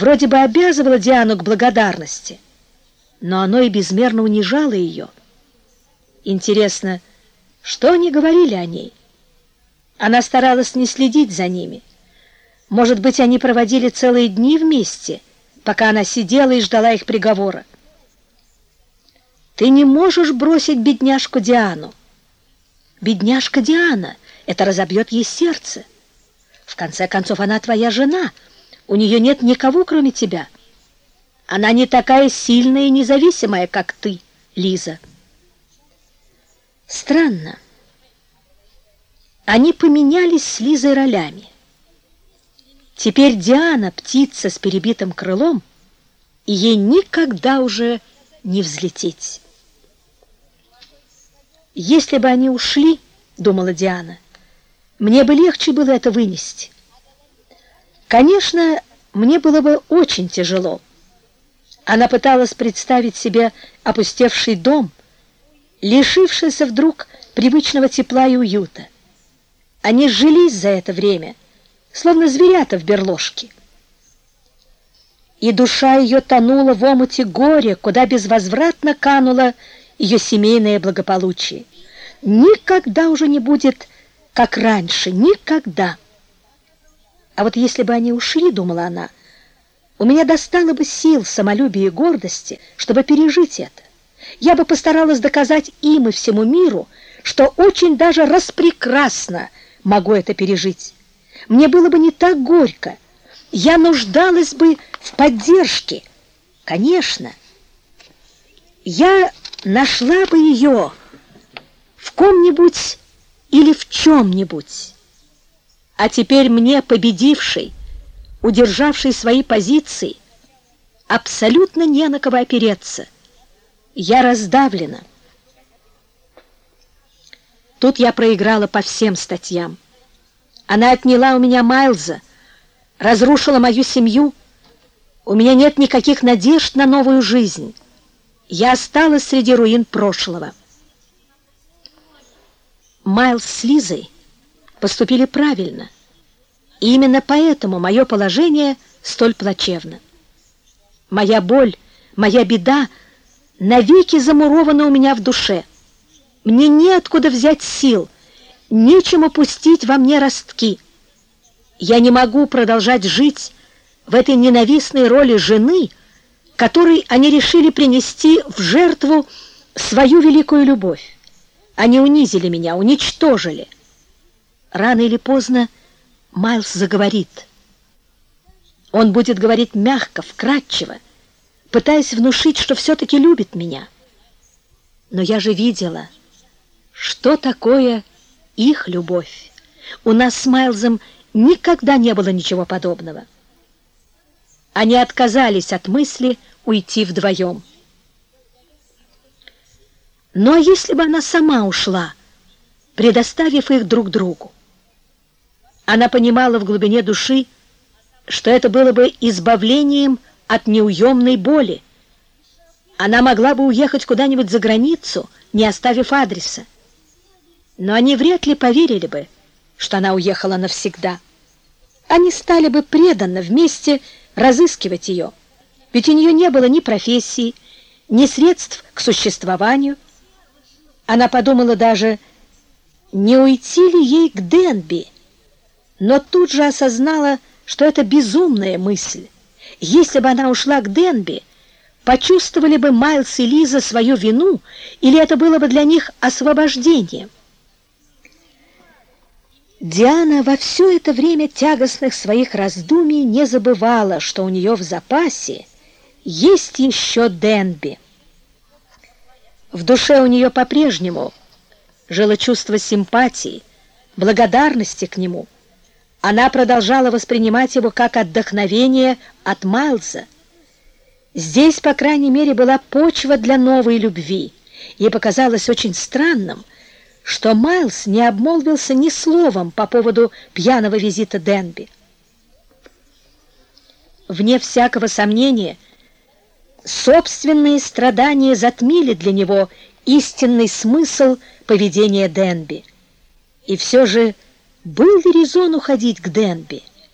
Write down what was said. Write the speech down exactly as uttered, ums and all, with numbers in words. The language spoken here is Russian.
вроде бы обязывало Диану к благодарности, но оно и безмерно унижало ее. Интересно, что они говорили о ней? Она старалась не следить за ними. Может быть, они проводили целые дни вместе, пока она сидела и ждала их приговора. «Ты не можешь бросить бедняжку Диану». «Бедняжка Диана, это разобьет ей сердце. В конце концов, она твоя жена, у нее нет никого, кроме тебя. Она не такая сильная и независимая, как ты, Лиза». Странно. Они поменялись с Лизой ролями. Теперь Диана — птица с перебитым крылом, и ей никогда уже не взлететь. «Если бы они ушли, — думала Диана, — мне бы легче было это вынести. Конечно, мне было бы очень тяжело». Она пыталась представить себе опустевший дом, лишившийся вдруг привычного тепла и уюта. Они сжились за это время, словно зверята в берложке. И душа ее тонула в омуте горя, куда безвозвратно кануло ее семейное благополучие. Никогда уже не будет, как раньше, никогда. А вот если бы они ушли, думала она, у меня достало бы сил, самолюбия и гордости, чтобы пережить это. Я бы постаралась доказать им и всему миру, что очень даже распрекрасно могу это пережить. Мне было бы не так горько. Я нуждалась бы в поддержке. Конечно. Я нашла бы ее в ком-нибудь или в чем-нибудь. А теперь мне, победившей, удержавшей свои позиции, абсолютно не на кого опереться. Я раздавлена. Тут я проиграла по всем статьям. Она отняла у меня Майлза, разрушила мою семью. У меня нет никаких надежд на новую жизнь. Я осталась среди руин прошлого. Майлз с Лизой поступили правильно. И именно поэтому мое положение столь плачевно. Моя боль, моя беда навеки замурована у меня в душе. Мне неоткуда взять сил, нечем опустить во мне ростки. Я не могу продолжать жить в этой ненавистной роли жены, которой они решили принести в жертву свою великую любовь. Они унизили меня, уничтожили. Рано или поздно Майлз заговорит. Он будет говорить мягко, вкрадчиво, пытаясь внушить, что все-таки любит меня. Но я же видела, что такое их любовь. У нас с Майлзом никогда не было ничего подобного. Они отказались от мысли уйти вдвоем. Ну а если бы она сама ушла, предоставив их друг другу? Она понимала в глубине души, что это было бы избавлением от неуемной боли. Она могла бы уехать куда-нибудь за границу, не оставив адреса. Но они вряд ли поверили бы, что она уехала навсегда. Они стали бы преданно вместе разыскивать ее, ведь у нее не было ни профессии, ни средств к существованию. Она подумала даже, не уйти ли ей к Денби, но тут же осознала, что это безумная мысль. Если бы она ушла к Денби, почувствовали бы Майлз и Лиза свою вину, или это было бы для них освобождением? Диана во все это время тягостных своих раздумий не забывала, что у нее в запасе есть еще Денби. В душе у нее по-прежнему жило чувство симпатии, благодарности к нему. Она продолжала воспринимать его как отдохновение от Майлза. Здесь, по крайней мере, была почва для новой любви. Ей показалось очень странным, что Майлз не обмолвился ни словом по поводу пьяного визита Денби. Вне всякого сомнения, собственные страдания затмили для него истинный смысл поведения Денби. И все же был ли резон уходить к Денби?